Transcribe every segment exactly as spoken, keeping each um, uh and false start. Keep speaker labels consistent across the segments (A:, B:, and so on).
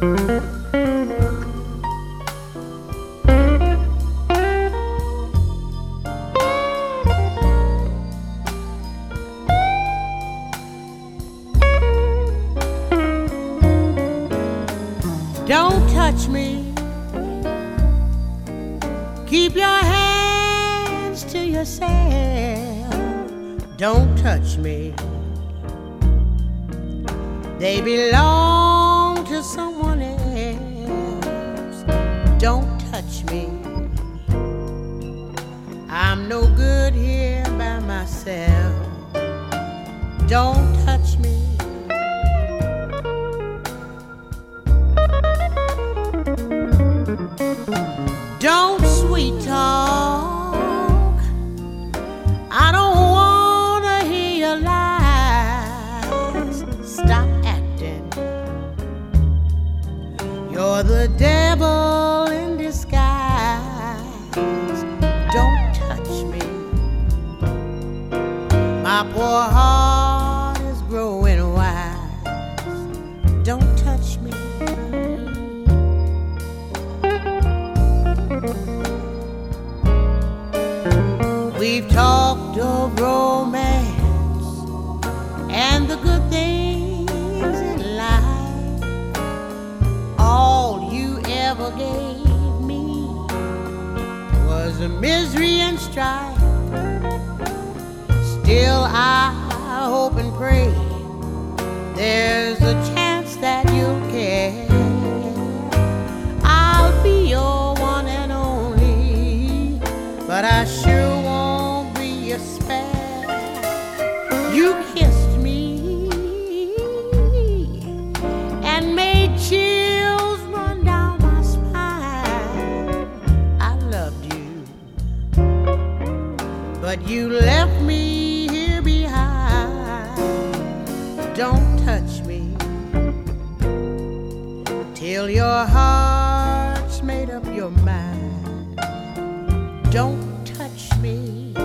A: Don't touch me. Keep your hands to yourself. Don't touch me. They belong to someone else. Don't touch me. I'm no good here by myself. Don't touch me. Don't sweet talk. I don't wanna hear your lies. Stop acting. You're the devil in disguise. Don't touch me. My poor heart is growing wise. Don't touch me. We've talked of romance and the good things in life. All you ever gave me was a misery and strife. Still I hope and pray there's a chance that you'll care. I'll be your one and only, but I sure won't be a spare. You kissed me and made chills run down my spine. I loved you, but you left me here behind. Don't touch me till your heart's made up your mind. Don't touch me.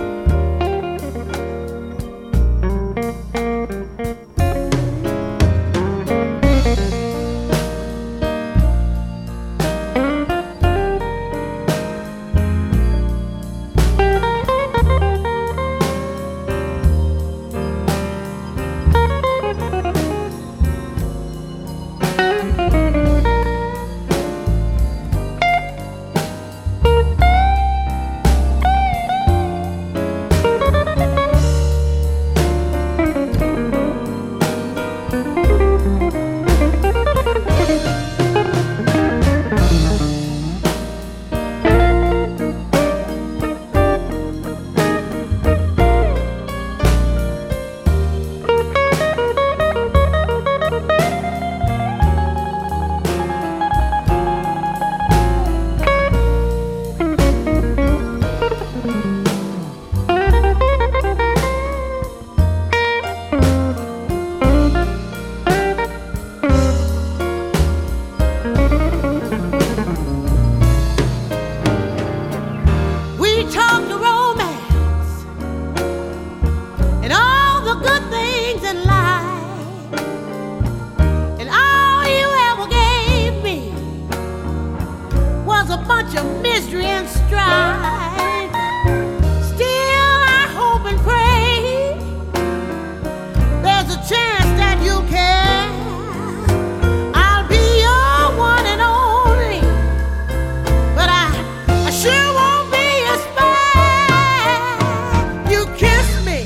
A: Mystery and strife. Still I hope and pray there's a chance that you'll care. I'll be your one and only, but I, I sure won't be a spare. You kissed me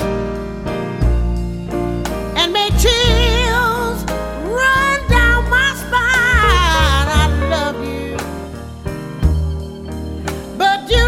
A: and made chills run down my spine. I love you, but you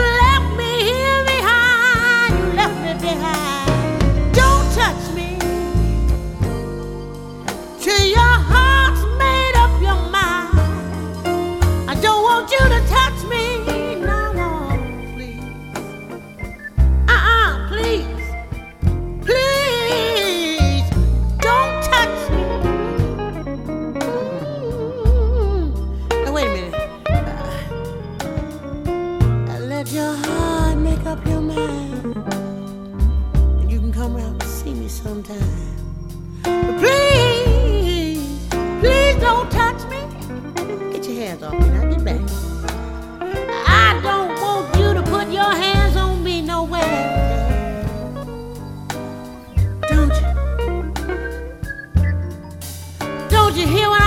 A: Don't you hear what